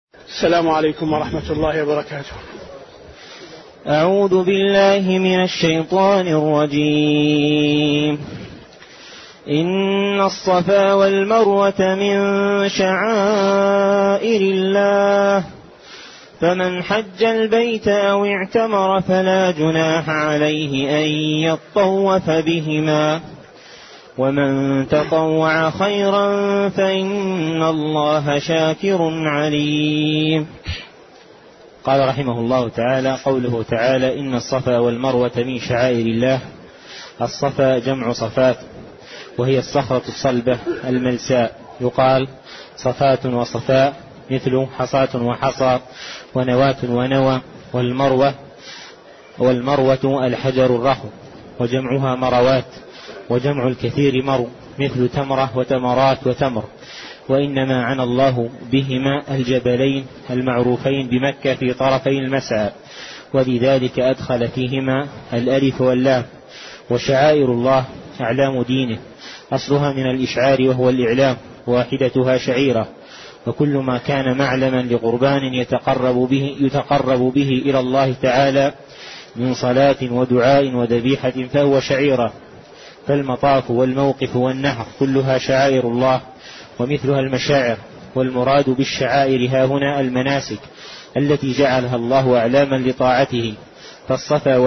السلام عليكم ورحمة الله وبركاته. أعوذ بالله من الشيطان الرجيم. إن الصفا والمروة من شعائر الله، فمن حج البيت أو اعتمر فلا جناح عليه أن يطوف بهما، ومن تطوع خيرا فإن الله شاكر عليم. قال رحمه الله تعالى: قوله تعالى: إن الصفا والمروة من شعائر الله. الصفا جمع صفات، وهي الصخرة الصلبة الملساء، يقال صفات وصفاء، مثل حصاة وحصى ونواة ونوى. والمروة الحجر الرخو، وجمعها مروات، وجمع الكثير مرو، مثل تمرة وتمرات وتمر. وإنما عنى الله بهما الجبلين المعروفين بمكة في طرفي المسعى، ولذلك أدخل فيهما الألف واللام. وشعائر الله أعلام دينه، أصلها من الإشعار وهو الإعلام، واحدتها شعيرة. وكل ما كان معلما لقربان يتقرب به إلى الله تعالى من صلاة ودعاء وذبيحة فهو شعيرة. فالمطاف والموقف والنحر كلها شعائر الله، ومثلها المشاعر. والمراد بالشعائر هاهنا المناسك التي جعلها الله أعلاما لطاعته. فالصفا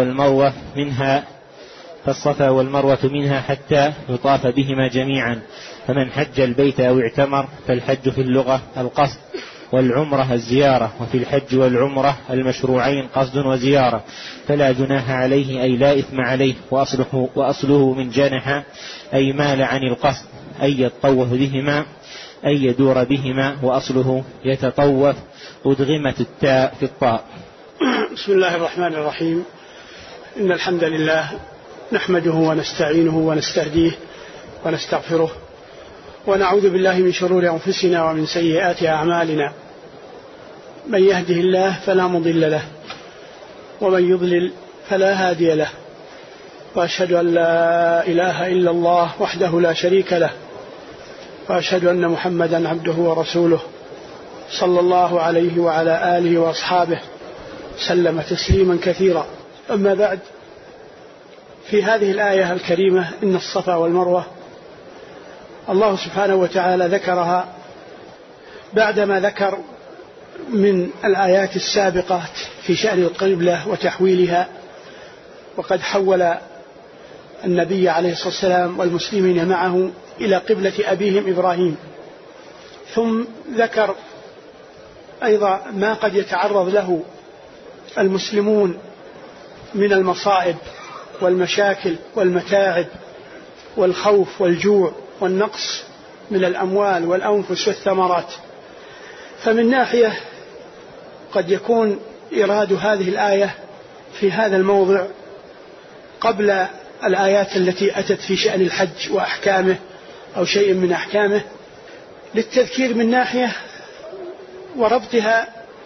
والمروة منها حتى يطاف بهما جميعا. فمن حج البيت أو اعتمر، فالحج في اللغة القصد، والعمرة الزيارة، وفي الحج والعمرة المشروعين قصد وزيارة، فلا جناح عليه أي لا إثم عليه. وأصله من جنح أي مال عن القصد، أي يتطوف بهما أي يدور بهما، وأصله يتطوف، أدغمت التاء في الطاء. بسم الله الرحمن الرحيم. إن الحمد لله نحمده ونستعينه ونستهديه ونستغفره، ونعوذ بالله من شرور أنفسنا ومن سيئات أعمالنا. من يهده الله فلا مضل له، ومن يضلل فلا هادي له. وأشهد أن لا إله إلا الله وحده لا شريك له، وأشهد أن محمدا عبده ورسوله، صلى الله عليه وعلى آله وأصحابه سلم تسليما كثيرا. أما بعد، في هذه الآية الكريمة إن الصفا والمروة، الله سبحانه وتعالى ذكرها بعدما ذكر من الآيات السابقة في شأن القبلة وتحويلها، وقد حول النبي عليه الصلاة والسلام والمسلمين معه إلى قبلة أبيهم إبراهيم. ثم ذكر أيضا ما قد يتعرض له المسلمون من المصائب والمشاكل والمتاعب والخوف والجوع والنقص من الأموال والأنفس والثمرات. فمن ناحية قد يكون إيراد هذه الآية في هذا الموضع قبل الآيات التي أتت في شأن الحج وأحكامه أو شيء من أحكامه، للتذكير من ناحية، وربطها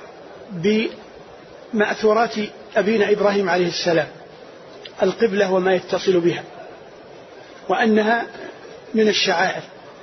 بمأثورات أبينا إبراهيم عليه السلام، القبلة وما يتصل بها، وأنها من الشعائر.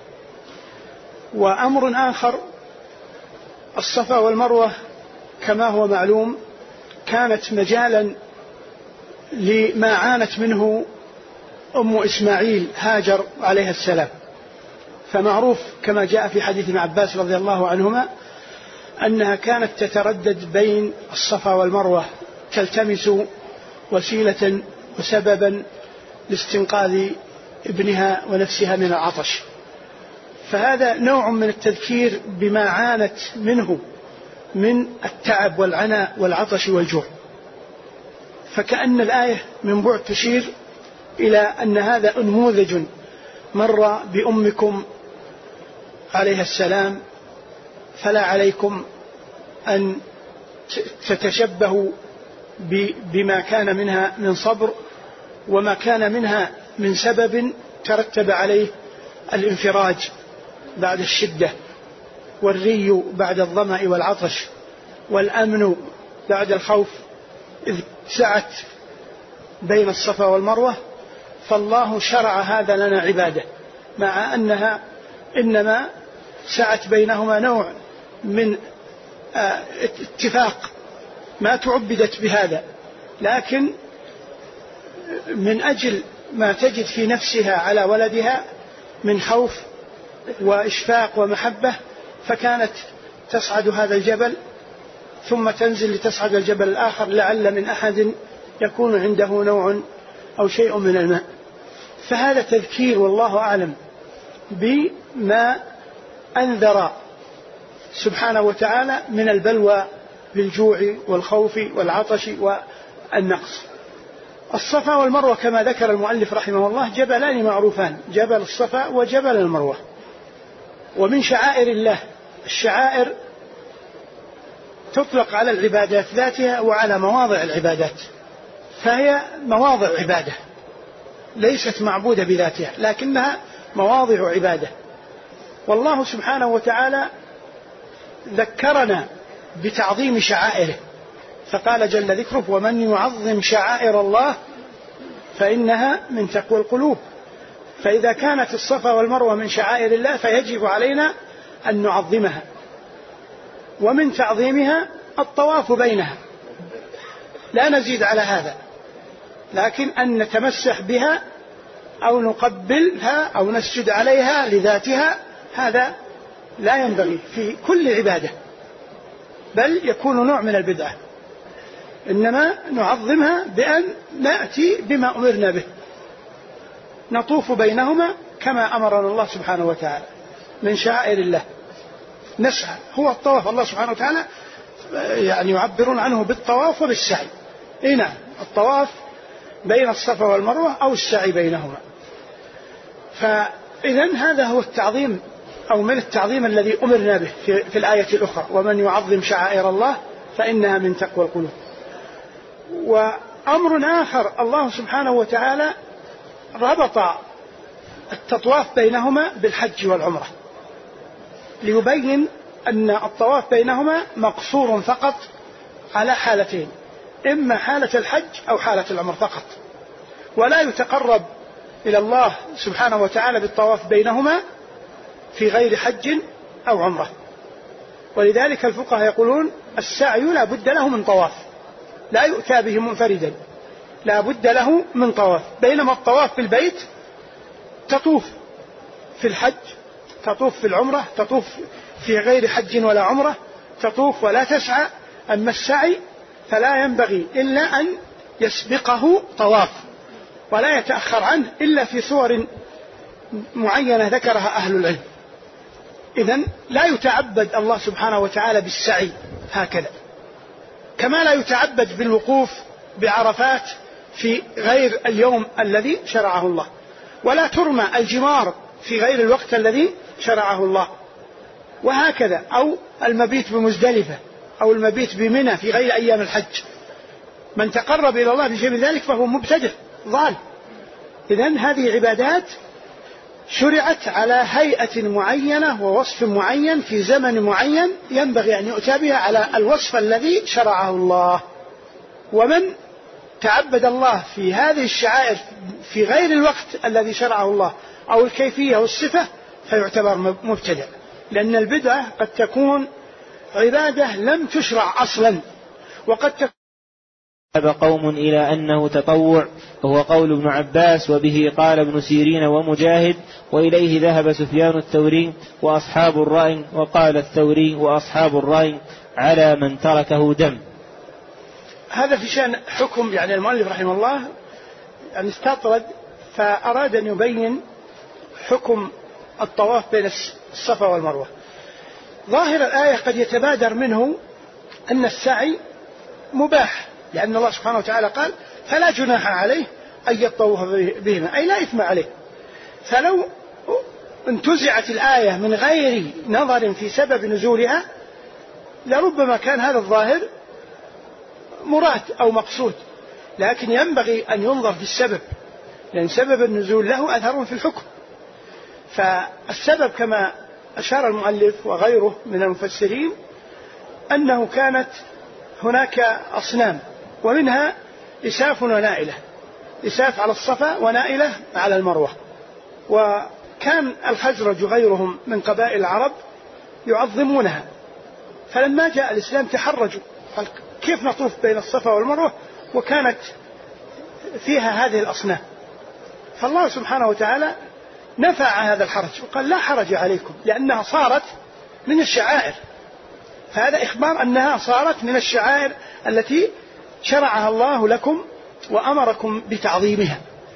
وأمر آخر، الصفا والمروة كما هو معلوم كانت مجالا لما عانت منه أم إسماعيل هاجر عليه السلام. فمعروف كما جاء في حديث ابن عباس رضي الله عنهما أنها كانت تتردد بين الصفا والمروة، تلتمس وسيلة وسببا لاستنقاذ ابنها ونفسها من العطش. فهذا نوع من التذكير بما عانت منه من التعب والعناء والعطش والجوع. فكأن الآية من بعد تشير إلى أن هذا نموذج مر بأمكم عليه السلام، فلا عليكم أن تتشبهوا بما كان منها من صبر، وما كان منها من سبب ترتب عليه الانفراج بعد الشدة، والري بعد الظمأ والعطش، والأمن بعد الخوف، إذ سعت بين الصفا والمروة. فالله شرع هذا لنا عبادة، مع أنها إنما سعت بينهما نوع من اتفاق، ما تعبدت بهذا، لكن من أجل ما تجد في نفسها على ولدها من خوف وإشفاق ومحبة، فكانت تصعد هذا الجبل ثم تنزل لتصعد الجبل الآخر لعل من أحد يكون عنده نوع أو شيء من الماء. فهذا تذكير والله أعلم بما أنذر سبحانه وتعالى من البلوى بالجوع والخوف والعطش والنقص. الصفا والمروة كما ذكر المؤلف رحمه الله جبلان معروفان، جبل الصفا وجبل المروة، ومن شعائر الله. الشعائر تطلق على العبادات ذاتها وعلى مواضع العبادات، فهي مواضع عبادة ليست معبودة بذاتها، لكنها مواضع عبادة. والله سبحانه وتعالى ذكرنا بتعظيم شعائره، فقال جل ذكره: ومن يعظم شعائر الله فإنها من تقوى القلوب. فإذا كانت الصفا والمروة من شعائر الله فيجب علينا أن نعظمها، ومن تعظيمها الطواف بينها، لا نزيد على هذا، لكن أن نتمسح بها أو نقبلها أو نسجد عليها لذاتها هذا لا ينبغي في كل عبادة، بل يكون نوع من البدعة. إنما نعظمها بأن نأتي بما أمرنا به، نطوف بينهما كما أمرنا الله سبحانه وتعالى من شعائر الله. نسعى، هو الطواف، الله سبحانه وتعالى يعني يعبرون عنه بالطواف وبالسعي. نعم، الطواف بين الصفا والمروة أو السعي بينهما. فإذن هذا هو التعظيم أو من التعظيم الذي أمرنا به في الآية الأخرى: ومن يعظم شعائر الله فإنها من تقوى القلوب. وأمر آخر، الله سبحانه وتعالى ربط التطواف بينهما بالحج والعمرة، ليبين أن الطواف بينهما مقصور فقط على حالتين: إما حالة الحج أو حالة العمرة فقط، ولا يتقرب إلى الله سبحانه وتعالى بالطواف بينهما في غير حج أو عمرة. ولذلك الفقهاء يقولون السعي لا بد له من طواف، لا يؤتى به منفردا، لا بد له من طواف. بينما الطواف في البيت تطوف في الحج، تطوف في العمرة، تطوف في غير حج ولا عمرة، تطوف ولا تسعى. أما السعي فلا ينبغي إلا أن يسبقه طواف، ولا يتأخر عنه إلا في صور معينة ذكرها أهل العلم. إذن لا يتعبد الله سبحانه وتعالى بالسعي هكذا، كما لا يتعبد بالوقوف بعرفات في غير اليوم الذي شرعه الله، ولا ترمى الجمار في غير الوقت الذي شرعه الله، وهكذا. أو المبيت بمزدلفة أو المبيت بمنى في غير أيام الحج. من تقرب إلى الله بشيء من ذلك فهو مبتدع ضال. إذن هذه عبادات شرعت على هيئة معينة ووصف معين في زمن معين، ينبغي أن يؤتى بها على الوصف الذي شرعه الله. ومن تعبد الله في هذه الشعائر في غير الوقت الذي شرعه الله أو الكيفية والصفة فيعتبر مبتدع، لأن البدعة قد تكون عبادة لم تشرع أصلا، وقد تكون ذهب قوم إلى أنه تطوع، وهو قول ابن عباس، وبه قال ابن سيرين ومجاهد، وإليه ذهب سفيان الثوري وأصحاب الرأي، وقال الثوري وأصحاب الرأي على من تركه دم. هذا في شأن حكم، يعني المؤلف رحمه الله أن استطرد فأراد أن يبين حكم الطواف بين الصفا والمروة. ظاهر الآية قد يتبادر منه أن السعي مباح، لأن الله سبحانه وتعالى قال: فلا جناح عليه أن يطوف بهما، أي لا إثم عليه. فلو انتزعت الآية من غير نظر في سبب نزولها لربما كان هذا الظاهر مراد أو مقصود، لكن ينبغي أن ينظر في السبب، لأن سبب النزول له أثر في الحكم. فالسبب كما أشار المؤلف وغيره من المفسرين أنه كانت هناك أصنام، ومنها إساف ونائلة، إساف على الصفا ونائلة على المروة. وكان الخزرج وغيرهم من قبائل العرب يعظمونها، فلما جاء الإسلام تحرجوا، قال كيف نطوف بين الصفا والمروة وكانت فيها هذه الأصنام؟ فالله سبحانه وتعالى نفع هذا الحرج وقال لا حرج عليكم، لأنها صارت من الشعائر. فهذا إخبار أنها صارت من الشعائر التي شرعها الله لكم وأمركم بتعظيمها،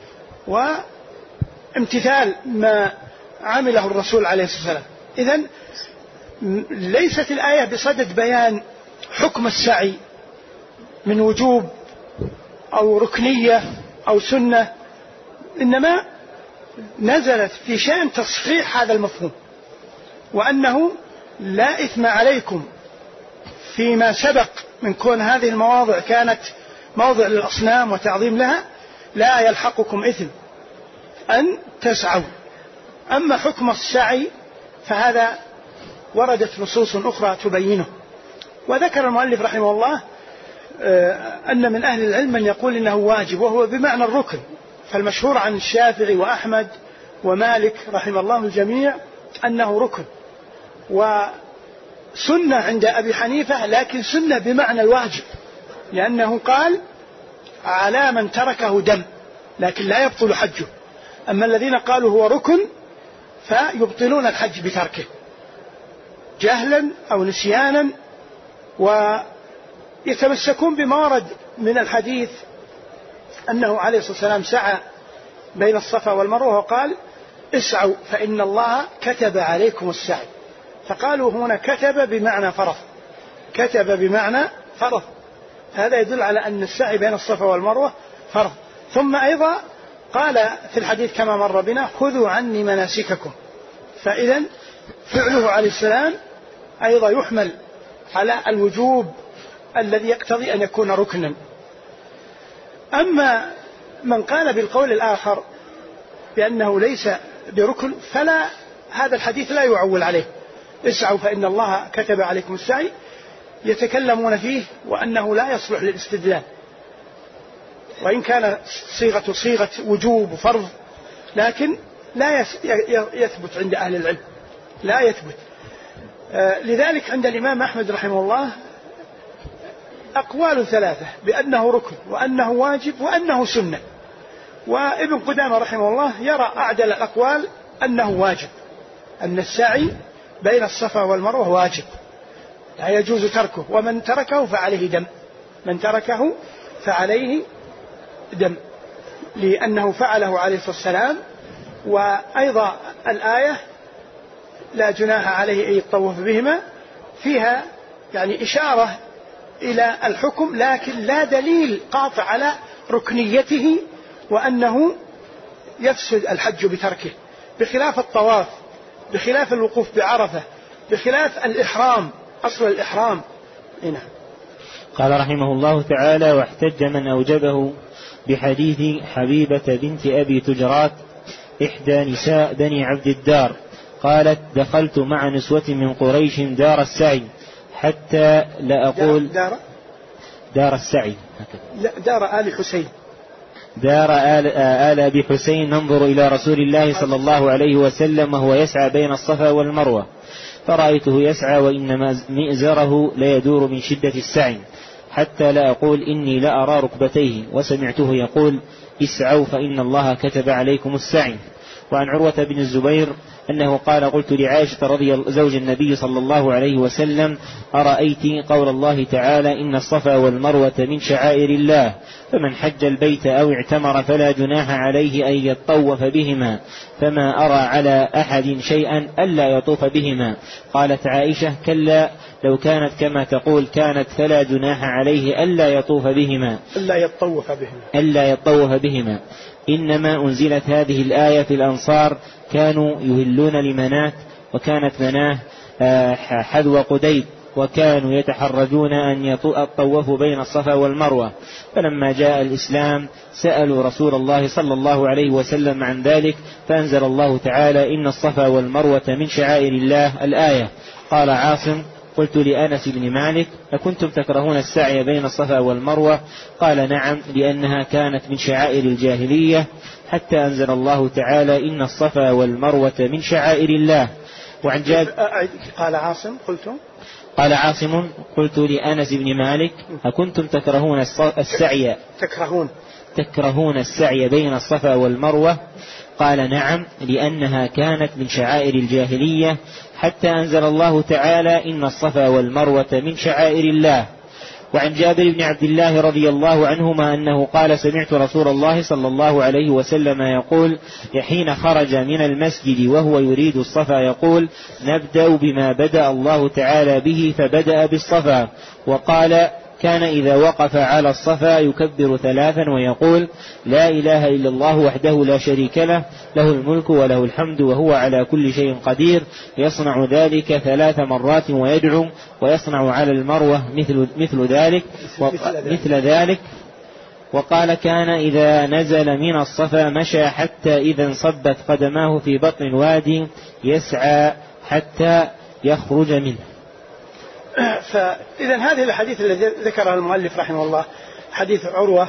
وامتثال ما عمله الرسول عليه الصلاة والسلام. إذن ليست الآية بصدد بيان حكم السعي من وجوب أو ركنية أو سنة، إنما نزلت في شأن تصحيح هذا المفهوم، وأنه لا إثم عليكم فيما سبق من كون هذه المواضع كانت موضع للأصنام وتعظيم لها، لا يلحقكم إثم أن تسعوا. أما حكم السعي فهذا وردت نصوص أخرى تبينه. وذكر المؤلف رحمه الله أن من أهل العلم من يقول إنه واجب، وهو بمعنى الركن، فالمشهور عن الشافعي وأحمد ومالك رحمه الله الجميع أنه ركن، وسنة عند أبي حنيفة، لكن سنة بمعنى الواجب، لأنه قال على من تركه دم لكن لا يبطل حجه. أما الذين قالوا هو ركن فيبطلون الحج بتركه جهلا أو نسيانا، ويتمسكون بما ورد من الحديث أنه عليه الصلاة والسلام سعى بين الصفا والمروة وقال اسعوا فإن الله كتب عليكم السعي. فقالوا هنا كتب بمعنى فرض، كتب بمعنى فرض، هذا يدل على أن السعي بين الصفا والمروة فرض. ثم أيضا قال في الحديث كما مر بنا خذوا عني مناسككم، فإذا فعله عليه السلام أيضا يحمل على الوجوب الذي يقتضي أن يكون ركنا. أما من قال بالقول الآخر بأنه ليس بركن فلا، هذا الحديث لا يعول عليه، اسعوا فإن الله كتب عليكم السعي، يتكلمون فيه وأنه لا يصلح للاستدلال، وإن كان صيغة وجوب وفرض، لكن لا يثبت عند أهل العلم، لا يثبت. لذلك عند الإمام أحمد رحمه الله أقوال ثلاثة بأنه ركن وأنه واجب وأنه سنة، وابن قدامة رحمه الله يرى أعدل الأقوال أنه واجب، أن السعي بين الصفا والمروة واجب لا يجوز تركه، ومن تركه فعليه دم، من تركه فعليه دم، لأنه فعله عليه الصلاة والسلام. وأيضا الآية لا جناح عليه أن يطوف بهما فيها يعني إشارة إلى الحكم، لكن لا دليل قاطع على ركنيته وأنه يفسد الحج بتركه، بخلاف الطواف، بخلاف الوقوف بعرفة، بخلاف الإحرام، أصل الإحرام هنا. قال رحمه الله تعالى واحتج من أوجبه بحديث حبيبة بنت أبي تجرات إحدى نساء بني عبد الدار قالت دخلت مع نسوة من قريش دار السعي حتى لا أقول دار السعي لا دار آل حسين، دار آل أبي حسين، ننظر إلى رسول الله صلى الله عليه وسلم وهو يسعى بين الصفا والمروة، فرأيته يسعى وإنما مئزره لا يدور من شدة السعي حتى لا أقول إني لا أرى ركبتيه، وسمعته يقول اسعوا فإن الله كتب عليكم السعي. وعن عروة بن الزبير أنه قال قلت لعائشة زوج النبي صلى الله عليه وسلم أرأيت قول الله تعالى إن الصفا والمروة من شعائر الله فمن حج البيت أو اعتمر فلا جناح عليه أن يطوف بهما، فما أرى على أحد شيئا ألا يطوف بهما. قالت عائشة كلا لو كانت كما تقول كانت فلا جناح عليه ألا يطوف بهما ألا يطوف بهما. إنما أنزلت هذه الآية في الأنصار كانوا يهلون لمنات، وكانت مناه حذو قديد، وكانوا يتحرجون أن يطوفوا بين الصفا والمروة، فلما جاء الإسلام سألوا رسول الله صلى الله عليه وسلم عن ذلك، فأنزل الله تعالى إن الصفا والمروة من شعائر الله الآية. قال عاصم قلت لأنس بن مالك أكنتم تكرهون السعي بين الصفا والمروة؟ قال نعم، لأنها كانت من شعائر الجاهلية حتى أنزل الله تعالى إن الصفا والمروة من شعائر الله. وعن جابر قال عاصم قلتم قال عاصم قلت لأنس بن مالك أكنتم تكرهون السعي بين الصفا والمروة؟ قال نعم، لأنها كانت من شعائر الجاهلية حتى أنزل الله تعالى إن الصفا والمروة من شعائر الله. وعن جابر بن عبد الله رضي الله عنهما أنه قال سمعت رسول الله صلى الله عليه وسلم يقول حين خرج من المسجد وهو يريد الصفا يقول نبدأ بما بدأ الله تعالى به فبدأ بالصفا. وقال كان إذا وقف على الصفا يكبر 3 ويقول لا إله إلا الله وحده لا شريك له له الملك وله الحمد وهو على كل شيء قدير، يصنع ذلك 3 مرات ويدعو، ويصنع على المروة مثل ذلك. وقال كان إذا نزل من الصفا مشى حتى إذا انصبت قدماه في بطن الوادي يسعى حتى يخرج منه. فإذا هذه الحديث الذي ذكرها المؤلف رحمه الله حديث عروة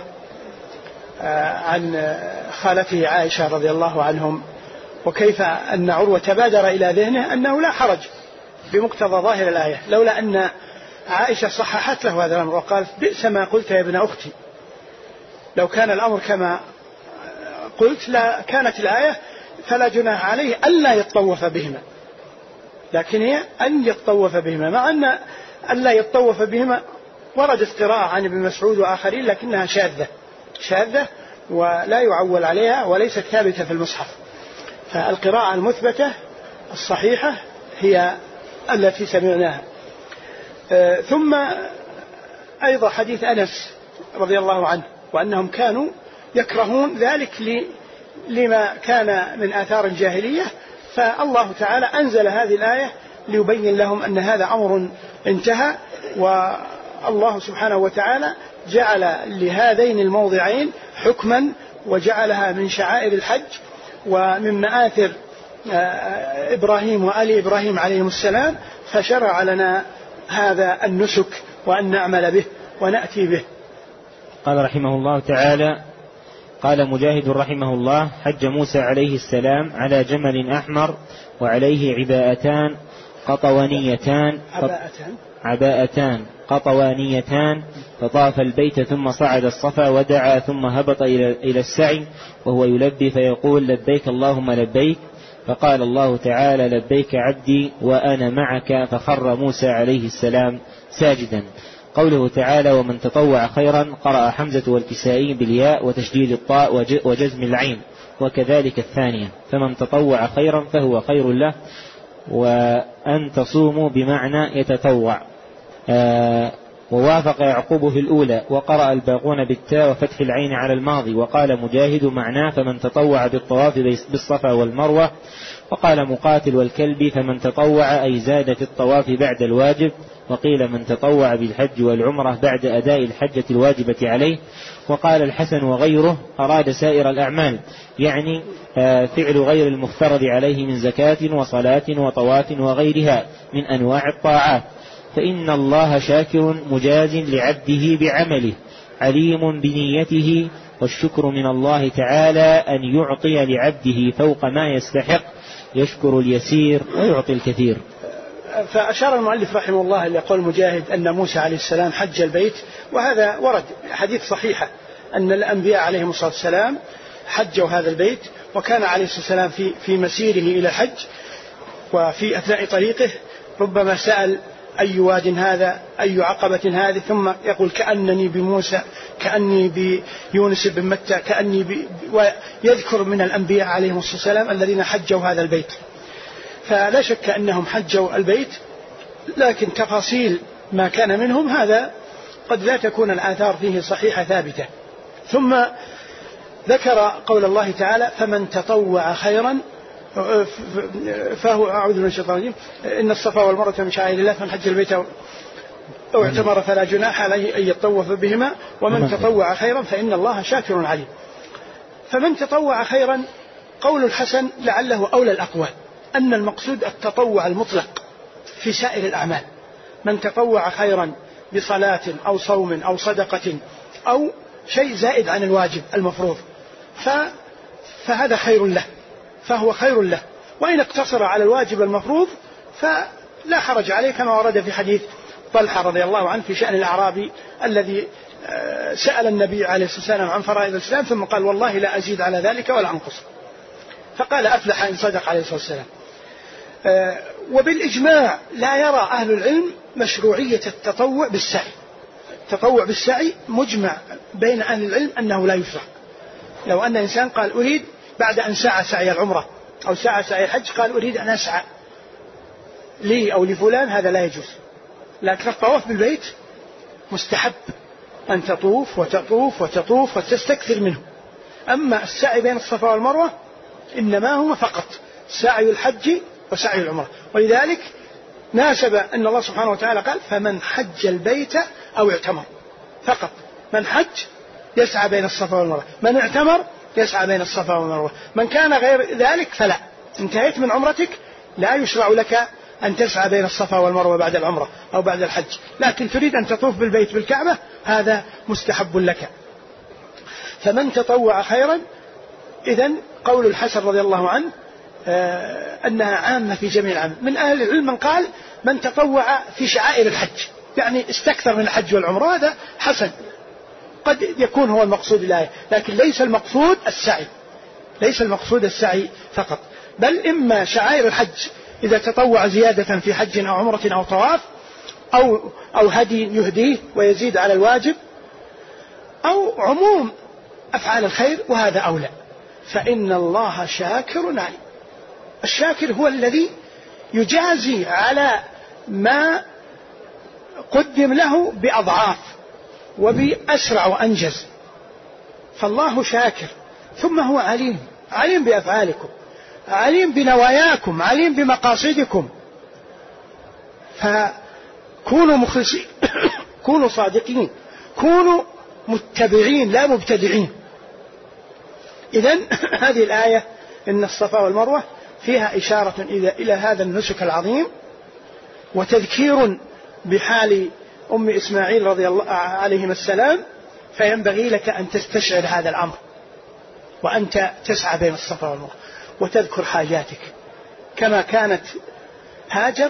عن خالته عائشة رضي الله عنهم، وكيف أن عروة تبادر إلى ذهنه أنه لا حرج بمقتضى ظاهر الآية، لولا أن عائشة صححت له هذا الأمر وقال بئس ما قلت يا ابن أختي، لو كان الأمر كما قلت لا كانت الآية فلا جناح عليه ألا يتطوف بهما، لكن هي أن يتطوف بهما، مع أن ألا يتطوف بهما وردت قراءة عن ابن مسعود وآخرين لكنها شاذة ولا يعول عليها وليست ثابتة في المصحف. فالقراءة المثبتة الصحيحة هي التي سمعناها. ثم أيضا حديث أنس رضي الله عنه وأنهم كانوا يكرهون ذلك لما كان من آثار الجاهلية، فالله تعالى أنزل هذه الآية ليبين لهم أن هذا أمر انتهى، والله سبحانه وتعالى جعل لهذين الموضعين حكما وجعلها من شعائر الحج ومن مآثر إبراهيم وآل إبراهيم عليهم السلام، فشرع لنا هذا النسك وأن نعمل به ونأتي به. قال رحمه الله تعالى قال مجاهد رحمه الله حج موسى عليه السلام على جمل أحمر وعليه عباءتان قطوانيتان فطاف البيت ثم صعد الصفا ودعا ثم هبط إلى السعي وهو يلبي فيقول لبيك اللهم لبيك، فقال الله تعالى لبيك عبدي وأنا معك، فخر موسى عليه السلام ساجدا. قوله تعالى ومن تطوع خيرا قرأ حمزة والكسائي بالياء وتشديد الطاء وجزم العين، وكذلك الثانية فمن تطوع خيرا فهو خير له، وأن تصوموا بمعنى يتطوع. ووافق يعقوب في الأولى وقرأ الباقون بالتاء وفتح العين على الماضي، وقال مجاهد معناه فمن تطوع بالطواف بالصفا والمروة، وقال مقاتل والكلبي فمن تطوع أي زاد في الطواف بعد الواجب، وقيل من تطوع بالحج والعمرة بعد أداء الحجة الواجبة عليه. وقال الحسن وغيره أراد سائر الأعمال، يعني فعل غير المفترض عليه من زكاة وصلاة وطواف وغيرها من أنواع الطاعات، فإن الله شاكر مجاز لعبده بعمله عليم بنيته، والشكر من الله تعالى أن يعطي لعبده فوق ما يستحق، يشكر اليسير ويعطي الكثير. فأشار المؤلف رحمه الله إلى قول مجاهد أن موسى عليه السلام حج البيت، وهذا ورد حديث صحيحة أن الأنبياء عليهم الصلاة والسلام حجوا هذا البيت، وكان عليه الصلاة والسلام في مسيره إلى الحج وفي أثناء طريقه ربما سأل أي واد هذا أي عقبة هذه، ثم يقول كأنني بموسى كأني بيونس بن متى كأني ويذكر من الأنبياء عليهم الصلاة والسلام الذين حجوا هذا البيت. فلا شك أنهم حجوا البيت، لكن تفاصيل ما كان منهم هذا قد لا تكون الآثار فيه صحيحة ثابتة. ثم ذكر قول الله تعالى فمن تطوع خيرا فهو أعوذ من الشيطان الرجيم إن الصفا والمروة من شعائر الله فمن حج البيت أو اعتمر فلا جناح عليه أن يطوف بهما ومن تطوع خيرا فإن الله شاكر عليم. فمن تطوع خيرا قول الحسن لعله أولى الأقوال أن المقصود التطوع المطلق في سائر الأعمال، من تطوع خيرا بصلاة أو صوم أو صدقة أو شيء زائد عن الواجب المفروض فهذا خير له، فهو خير له، وإن اقتصر على الواجب المفروض فلا حرج عليه، كما ورد في حديث طلحة رضي الله عنه في شأن الأعرابي الذي سأل النبي عليه الصلاة والسلام عن فرائض الإسلام ثم قال والله لا أزيد على ذلك ولا أنقص، فقال أفلح إن صدق عليه الصلاة والسلام. وبالإجماع لا يرى أهل العلم مشروعية التطوع بالسعي. التطوع بالسعي مجمع بين أهل العلم أنه لا يشرع. لو أن إنسان قال أريد بعد أن سعى سعي العمرة أو سعى سعي الحج قال أريد أن أسعى لي أو لفلان، هذا لا يجوز. لكن الطواف بالبيت مستحب، أن تطوف وتطوف وتطوف وتستكثر منه. أما السعي بين الصفا والمروة إنما هو فقط سعي الحج وسعي العمرة. ولذلك ناسب أن الله سبحانه وتعالى قال فمن حج البيت أو اعتمر فقط. من حج يسعى بين الصفا والمروة، من اعتمر يسعى بين الصفا والمروة، من كان غير ذلك فلا. انتهيت من عمرتك لا يشرع لك أن تسعى بين الصفا والمروة بعد العمرة أو بعد الحج، لكن تريد أن تطوف بالبيت بالكعبة هذا مستحب لك. فمن تطوع خيرا، إذن قول الحسن رضي الله عنه أنها عامة في جميع العام. من أهل العلم من قال من تطوع في شعائر الحج، يعني استكثر من الحج والعمرة، هذا حسن، قد يكون هو المقصود الآية، لكن ليس المقصود السعي، ليس المقصود السعي فقط، بل إما شعائر الحج إذا تطوع زيادة في حج أو عمرة أو طواف أو هدي يهديه ويزيد على الواجب، أو عموم أفعال الخير، وهذا أولى، فإن الله شاكر عليم. الشاكر هو الذي يجازي على ما قدم له بأضعاف وبأسرع وأنجز، فالله شاكر. ثم هو عليم، عليم بأفعالكم، عليم بنواياكم، عليم بمقاصدكم، فكونوا مخلصين كونوا صادقين، كونوا متبعين لا مبتدعين. إذن هذه الآية إن الصفا والمروة فيها إشارة إلى هذا النسك العظيم، وتذكير بحال أم إسماعيل رضي الله عليهما السلام، فينبغي لك أن تستشعر هذا الأمر وأنت تسعى بين الصفا والمروة وتذكر حاجاتك، كما كانت هاجر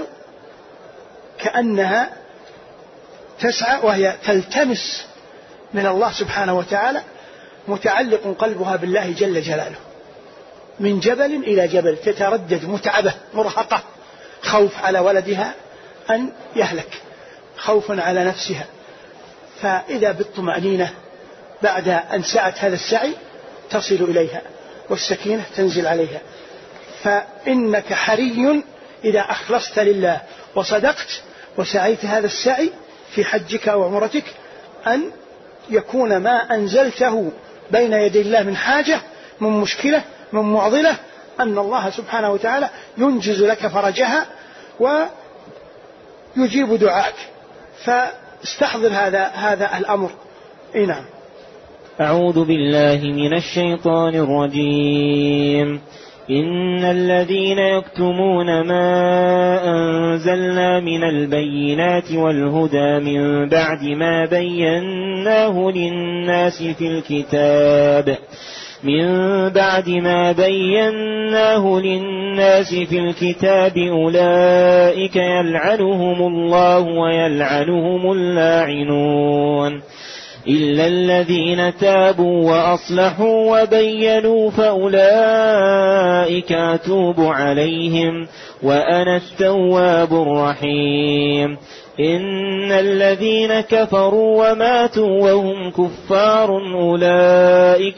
كأنها تسعى وهي تلتمس من الله سبحانه وتعالى، متعلق قلبها بالله جل جلاله، من جبل إلى جبل تتردد متعبة مرهقة، خوف على ولدها أن يهلك، خوف على نفسها، فإذا بالطمأنينة بعد أن سعت هذا السعي تصل إليها والسكينة تنزل عليها. فإنك حري إذا أخلصت لله وصدقت وسعيت هذا السعي في حجك وعمرتك أن يكون ما أنزلته بين يدي الله من حاجة، من مشكلة، من معضلة، أن الله سبحانه وتعالى ينجز لك فرجها ويجيب دعاءك. فاستحضر هذا الأمر. نعم. أعوذ بالله من الشيطان الرجيم. إن الذين يكتمون ما أنزلنا من البينات والهدى من بعد ما بيناه للناس في الكتاب أولئك يلعنهم الله ويلعنهم اللاعنون إلا الذين تابوا وأصلحوا وبينوا فأولئك أتوب عليهم وأنا التواب الرحيم. إن الذين كفروا وماتوا وهم كفار أولئك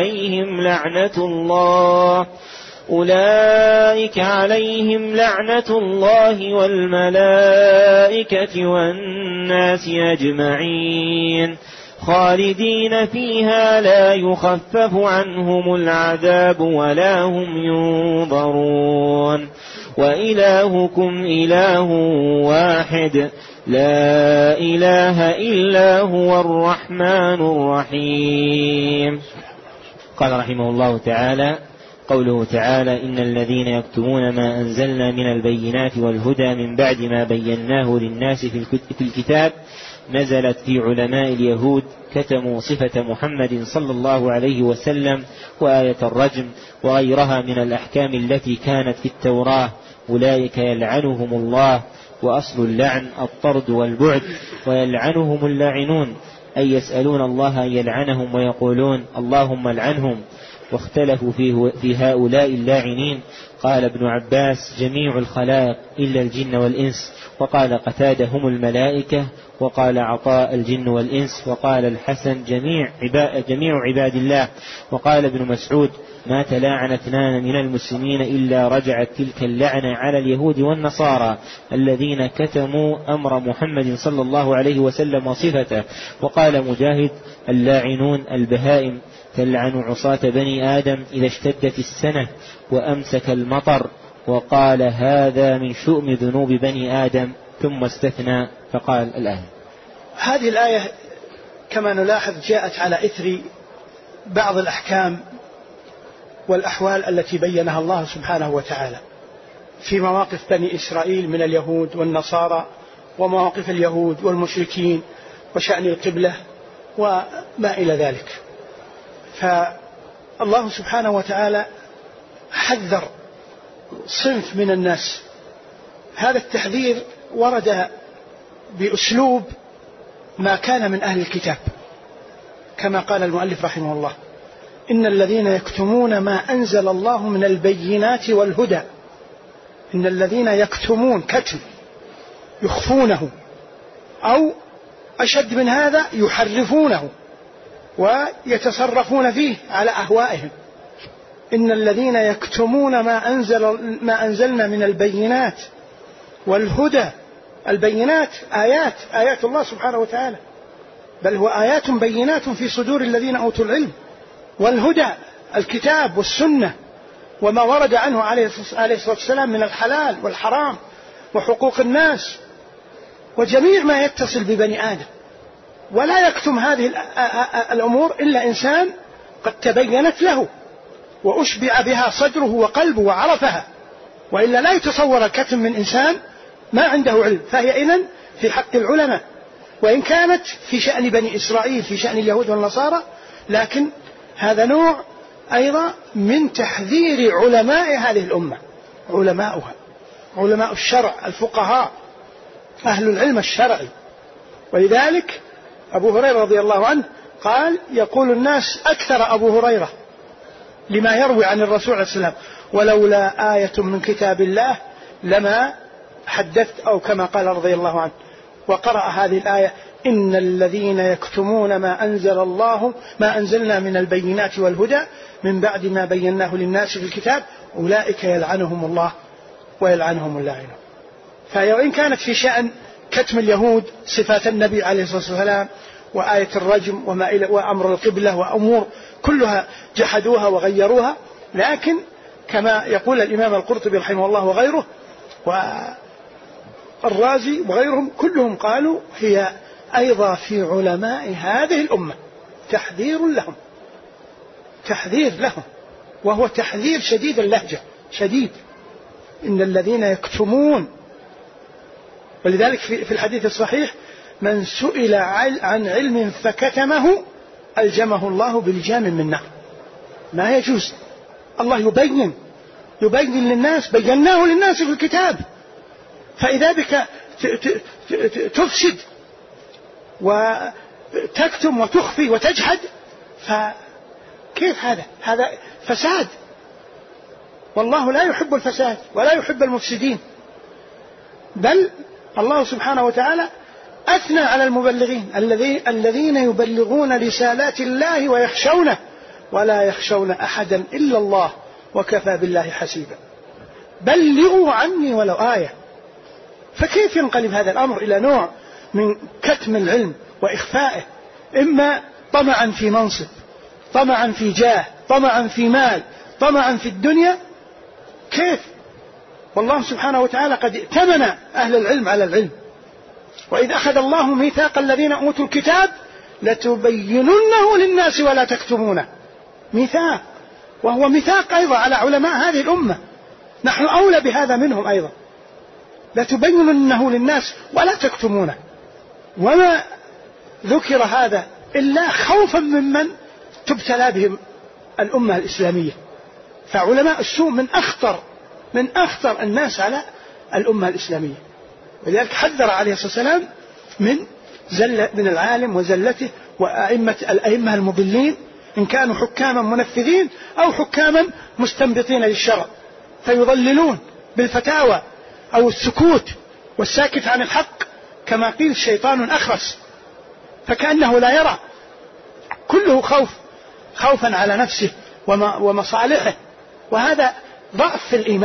عليهم لعنة الله والملائكة والناس أجمعين خالدين فيها لا يخفف عنهم العذاب ولا هم ينظرون وإلهكم إله واحد لا إله إلا هو الرحمن الرحيم. قال رحمه الله تعالى: قوله تعالى: إن الذين يكتمون ما أنزلنا من البينات والهدى من بعد ما بيناه للناس في الكتاب نزلت في علماء اليهود كتموا صفة محمد صلى الله عليه وسلم وآية الرجم وغيرها من الأحكام التي كانت في التوراة أولئك يلعنهم الله. وأصل اللعن الطرد والبعد، ويلعنهم اللاعنون أي يسألون الله أن يلعنهم ويقولون اللهم العنهم. واختلفوا في هؤلاء اللاعنين. قال ابن عباس جميع الخلائق إلا الجن والإنس، وقال قتادة هم الملائكة، وقال عطاء الجن والإنس، وقال الحسن جميع عباد الله، وقال ابن مسعود ما تلاعن اثنان من المسلمين إلا رجعت تلك اللعنة على اليهود والنصارى الذين كتموا أمر محمد صلى الله عليه وسلم وصفته. وقال مجاهد اللاعنون البهائم تلعن عصاة بني آدم إذا اشتدت السنة وأمسك المطر. وقال هذا من شؤم ذنوب بني آدم، ثم استثنى فقال الآية. هذه الآية كما نلاحظ جاءت على إثر بعض الأحكام والأحوال التي بينها الله سبحانه وتعالى في مواقف بني إسرائيل من اليهود والنصارى، ومواقف اليهود والمشركين، وشأن القبلة وما إلى ذلك. فالله سبحانه وتعالى حذر صنف من الناس. هذا التحذير ورد بأسلوب ما كان من أهل الكتاب، كما قال المؤلف رحمه الله إن الذين يكتمون ما أنزل الله من البينات والهدى. إن الذين يكتمون كتم يخفونه، أو أشد من هذا يحرفونه ويتصرفون فيه على أهوائهم. إن الذين يكتمون ما أنزلنا من البينات والهدى. البينات آيات الله سبحانه وتعالى، بل هو آيات بينات في صدور الذين أوتوا العلم. والهدى الكتاب والسنة وما ورد عنه عليه الصلاة والسلام من الحلال والحرام وحقوق الناس وجميع ما يتصل ببني آدم. ولا يكتم هذه الأمور إلا إنسان قد تبينت له وأشبع بها صدره وقلبه وعرفها، وإلا لا يتصور الكتم من إنسان ما عنده علم. فهي إذن في حق العلماء، وإن كانت في شأن بني إسرائيل في شأن اليهود والنصارى، لكن هذا نوع أيضا من تحذير علماء هذه الأمة، علماؤها، علماء الشرع، الفقهاء، أهل العلم الشرعي. ولذلك أبو هريرة رضي الله عنه قال يقول الناس أكثر أبو هريرة لما يروي عن الرسول عليه السلام ولولا آية من كتاب الله لما حدثت، أو كما قال رضي الله عنه. وقرأ هذه الآية إن الذين يكتمون ما أنزلنا من البينات والهدى من بعد ما بيناه للناس في الكتاب أولئك يلعنهم الله ويلعنهم اللاعنون. فإن كانت في شأن كتم اليهود صفات النبي عليه الصلاة والسلام وآية الرجم وأمر القبلة وأمور كلها جحدوها وغيروها، لكن كما يقول الإمام القرطبي رحمه الله وغيره والرازي وغيرهم كلهم قالوا هي أيضا في علماء هذه الأمة تحذير لهم، وهو تحذير شديد اللهجة، شديد. إن الذين يكتمون. ولذلك في الحديث الصحيح من سئل عن علم فكتمه ألجمه الله بلجام من نار. ما يجوز. الله يبين للناس، بيناه للناس في الكتاب، فإذا بك تفسد وتكتم وتخفي وتجحد، فكيف هذا فساد، والله لا يحب الفساد ولا يحب المفسدين. بل الله سبحانه وتعالى أثنى على المبلغين الذين يبلغون رسالات الله ويخشونه ولا يخشون أحدا إلا الله وكفى بالله حسيبا. بلغوا عني ولو آية. فكيف ينقلب هذا الأمر إلى نوع من كتم العلم وإخفائه، إما طمعا في منصب، طمعا في جاه، طمعا في مال، طمعا في الدنيا؟ كيف؟ والله سبحانه وتعالى قد ائتمن أهل العلم على العلم. وإذ أخذ الله ميثاق الذين أوتوا الكتاب لتبيننه للناس ولا تكتمونه. ميثاق، وهو ميثاق أيضا على علماء هذه الأمة، نحن أولى بهذا منهم أيضا. لتبيننه للناس ولا تكتمونه. وما ذكر هذا إلا خوفا ممن تبتلى بهم الأمة الإسلامية. فعلماء السوء من أخطر من أخطر الناس على الأمة الإسلامية. ولذلك حذر عليه الصلاة والسلام من العالم وزلته الأئمة المضلين، إن كانوا حكاما منفذين أو حكاما مستنبطين للشرع فيضللون بالفتاوى أو السكوت، والساكت عن الحق كما قيل شيطان أخرس، فكأنه لا يرى، كله خوفا على نفسه ومصالحه. وهذا ضعف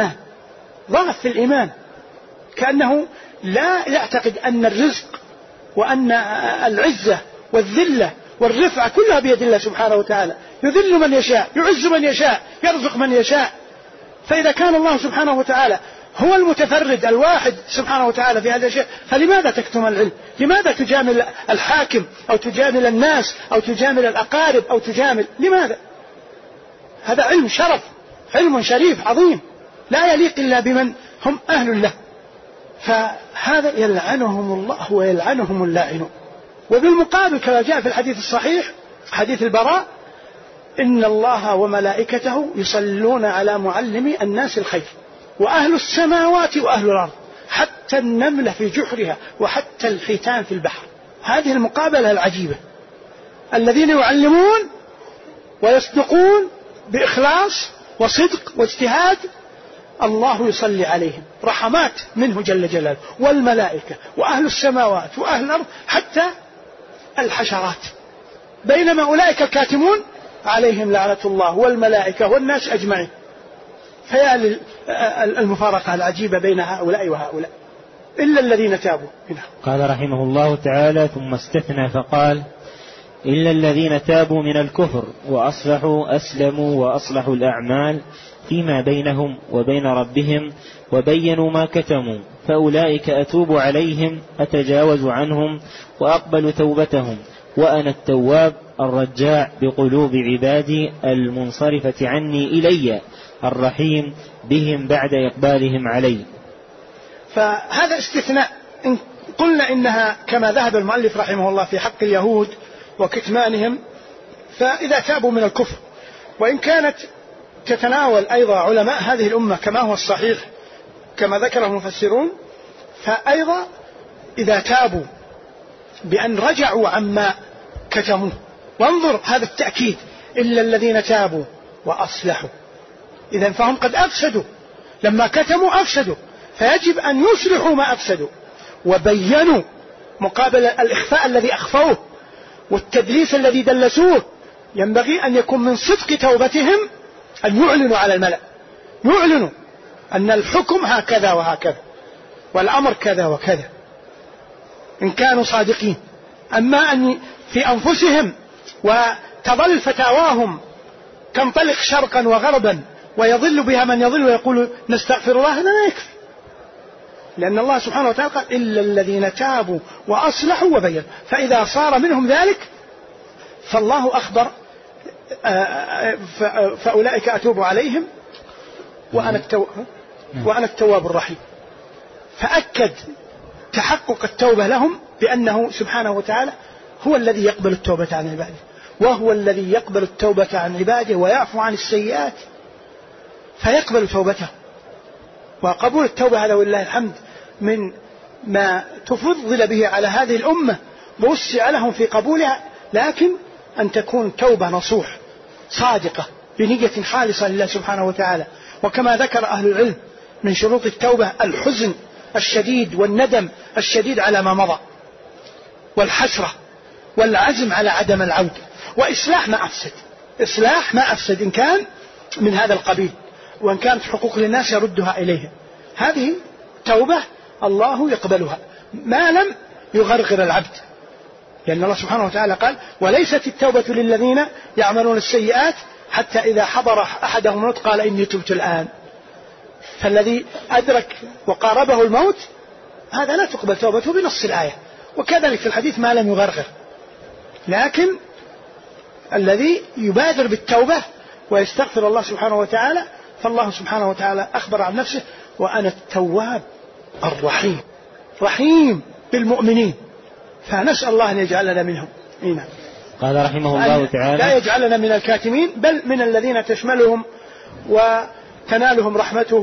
في الإيمان، كأنه لا يعتقد أن الرزق وأن العزة والذلة والرفعة كلها بيد الله سبحانه وتعالى، يذل من يشاء، يعز من يشاء، يرزق من يشاء. فإذا كان الله سبحانه وتعالى هو المتفرد الواحد سبحانه وتعالى في هذا الشيء، فلماذا تكتم العلم؟ لماذا تجامل الحاكم أو تجامل الناس أو تجامل الأقارب أو لماذا؟ هذا علم شرف، علم شريف عظيم لا يليق إلا بمن هم أهل له. فهذا يلعنهم الله ويلعنهم اللاعنون. وبالمقابل كما جاء في الحديث الصحيح حديث البراء: إن الله وملائكته يصلون على معلم الناس الخير، وأهل السماوات وأهل الأرض، حتى النملة في جحرها وحتى الحيتان في البحر. هذه المقابلة العجيبة، الذين يعلمون ويصدقون بإخلاص وصدق واجتهاد، الله يصلي عليهم رحمات منه جل جلاله، والملائكة وأهل السماوات وأهل الأرض حتى الحشرات، بينما أولئك الكاتمون عليهم لعنة الله والملائكة والناس أجمعين. فيا المفارقة العجيبة بين هؤلاء وهؤلاء، إلا الذين تابوا منهم. قال رحمه الله تعالى: ثم استثنى فقال: إلا الذين تابوا من الكفر وأصلحوا أسلموا وأصلحوا الأعمال فيما بينهم وبين ربهم وبينوا ما كتموا، فأولئك أتوب عليهم أتجاوز عنهم وأقبل توبتهم، وأنا التواب الرجاع بقلوب عبادي المنصرفة عني إلي الرحيم بهم بعد إقبالهم علي. فهذا استثناء. إن قلنا إنها كما ذهب المؤلف رحمه الله في حق اليهود وكتمانهم، فإذا تابوا من الكفر، وإن كانت تتناول أيضا علماء هذه الأمة كما هو الصحيح كما ذكره المفسرون، فأيضا إذا تابوا بأن رجعوا عما كتموه. وانظر هذا التأكيد: إلا الذين تابوا وأصلحوا. إذن فهم قد أفسدوا، لما كتموا أفسدوا، فيجب أن يصلحوا ما أفسدوا، وبينوا مقابل الإخفاء الذي أخفوه والتدليس الذي دلسوه. ينبغي أن يكون من صدق توبتهم أن يعلنوا على الملأ، يعلنوا أن الحكم هكذا وهكذا والأمر كذا وكذا إن كانوا صادقين. أما أن في أنفسهم وتظل فتاواهم تنطلق شرقا وغربا ويضل بها من يضل ويقول نستغفر الله، هذا لا يكفي، لأن الله سبحانه وتعالى قال: إلا الذين تابوا وأصلحوا وبينوا. فإذا صار منهم ذلك فالله أخبر: فأولئك أتوب عليهم وأنا التواب الرحيم. فأكد تحقق التوبة لهم بأنه سبحانه وتعالى هو الذي يقبل التوبة عن عباده، وهو الذي يقبل التوبة عن عباده ويعفو عن السيئات، فيقبل توبته. وقبول التوبة هذا ولله الحمد من ما تفضل به على هذه الأمة ووسع لهم في قبولها، لكن أن تكون توبة نصوح صادقة بنية خالصة لله سبحانه وتعالى. وكما ذكر أهل العلم من شروط التوبة الحزن الشديد والندم الشديد على ما مضى، والحسرة والعزم على عدم العودة، وإصلاح ما أفسد إن كان من هذا القبيل، وإن كانت حقوق للناس يردها إليهم. هذه توبة الله يقبلها ما لم يغرغر العبد، لأن الله سبحانه وتعالى قال: وليست التوبة للذين يعملون السيئات حتى إذا حضر أحدهم الموت قال إني تبت الآن. فالذي أدرك وقاربه الموت هذا لا تقبل توبته بنص الآية. وكذلك في الحديث ما لم يغرغر. لكن الذي يبادر بالتوبة ويستغفر الله سبحانه وتعالى، فالله سبحانه وتعالى أخبر عن نفسه: وأنا التواب الرحيم، رحيم بالمؤمنين. فنسأل الله أن يجعلنا منهم. قال رحمه الله تعالى: لا يجعلنا من الكاتمين، بل من الذين تشملهم وتنالهم رحمته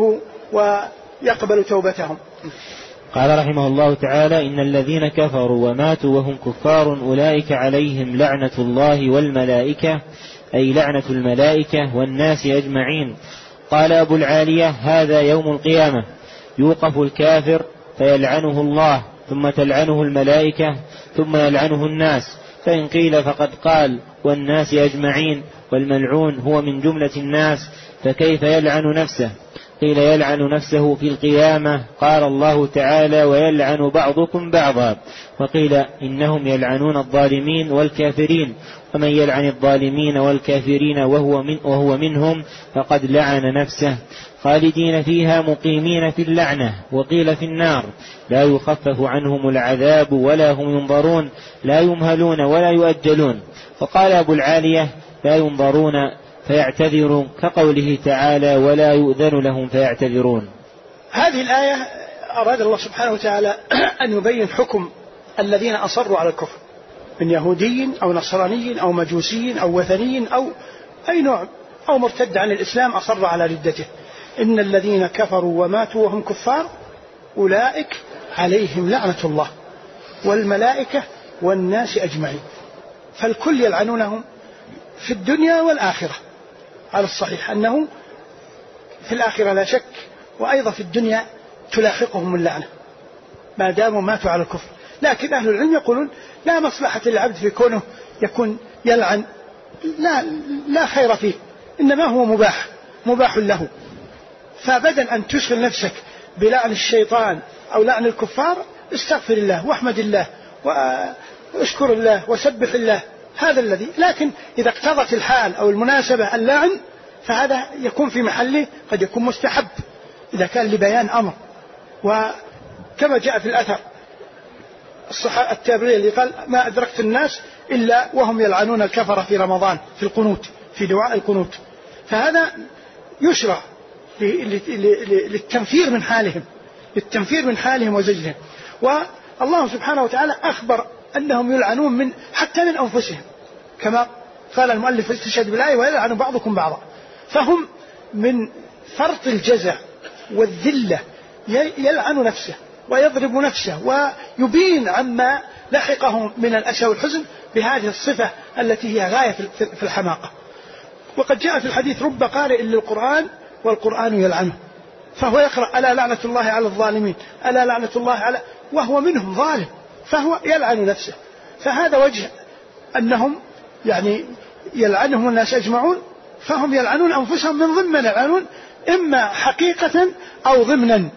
ويقبل توبتهم. قال رحمه الله تعالى: إن الذين كفروا وماتوا وهم كفار أولئك عليهم لعنة الله والملائكة، أي لعنة الملائكة والناس أجمعين. قال أبو العالية: هذا يوم القيامة، يوقف الكافر فيلعنه الله، ثم تلعنه الملائكة، ثم يلعنه الناس. فإن قيل فقد قال والناس أجمعين، والملعون هو من جملة الناس، فكيف يلعن نفسه؟ قيل يلعن نفسه في القيامة. قال الله تعالى: ويلعن بعضكم بعضا. وقيل إنهم يلعنون الظالمين والكافرين، ومن يلعن الظالمين والكافرين وهو منهم فقد لعن نفسه. خالدين فيها مقيمين في اللعنة. وقيل في النار: لا يخفف عنهم العذاب ولا هم ينظرون، لا يمهلون ولا يؤجلون. وقال أبو العالية: لا ينظرون فيعتذرون، كقوله تعالى: ولا يؤذن لهم فيعتذرون. هذه الآية أراد الله سبحانه وتعالى أن يبين حكم الذين أصروا على الكفر من يهودي أو نصراني أو مجوسي أو وثني أو أي نوع، أو مرتد عن الإسلام أصر على ردته. إن الذين كفروا وماتوا وهم كفار أولئك عليهم لعنة الله والملائكة والناس أجمعين. فالكل يلعنونهم في الدنيا والآخرة على الصحيح، أنه في الآخرة لا شك، وأيضا في الدنيا تلاحقهم اللعنة ما داموا ماتوا على الكفر. لكن أهل العلم يقولون لا مصلحة للعبد في كونه يكون يلعن، لا خير فيه، إنما هو مباح له. فبدل أن تشغل نفسك بلعن الشيطان أو لعن الكفار، استغفر الله واحمد الله واشكر الله وسبح الله، هذا الذي. لكن إذا اقتضت الحال أو المناسبة اللعن فهذا يكون في محله، قد يكون مستحب إذا كان لبيان أمر. وكما جاء في الأثر التابعي اللي قال: ما أدركت الناس إلا وهم يلعنون الكفر في رمضان في القنوت، في دعاء القنوت. فهذا يشرع للتنفير من حالهم وزجرهم. والله سبحانه وتعالى أخبر أنهم يلعنون حتى من أنفسهم، كما قال المؤلف: استشهد بالآية ويلعن بعضكم بعضا. فهم من فرط الجزع والذلة يلعن نفسه ويضرب نفسه ويبين عما لحقه من الأسى والحزن بهذه الصفة التي هي غاية في الحماقة. وقد جاء في الحديث: رب قارئ للقرآن والقرآن يلعنه. فهو يقرأ: ألا لعنة الله على الظالمين، ألا لعنة الله على، وهو منهم ظالم، فهو يلعن نفسه. فهذا وجه أنهم يعني يلعنهم الناس أجمعون، فهم يلعنون أنفسهم من ضمن يلعنون، إما حقيقة أو ضمنا.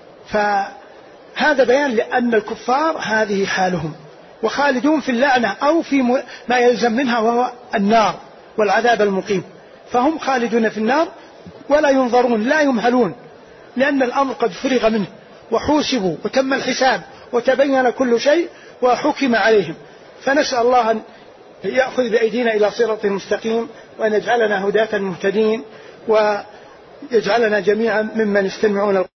فهذا بيان لأن الكفار هذه حالهم، وخالدون في اللعنة أو في ما يلزم منها وهو النار والعذاب المقيم. فهم خالدون في النار ولا ينظرون، لا يمهلون، لأن الأمر قد فرغ منه وحوسبوا وتم الحساب وتبين كل شيء وحكم عليهم. فنسأل الله أن يأخذ بأيدينا إلى صراط مستقيم، وأن يجعلنا هداة مهتدين، ويجعلنا جميعا ممن يستمعون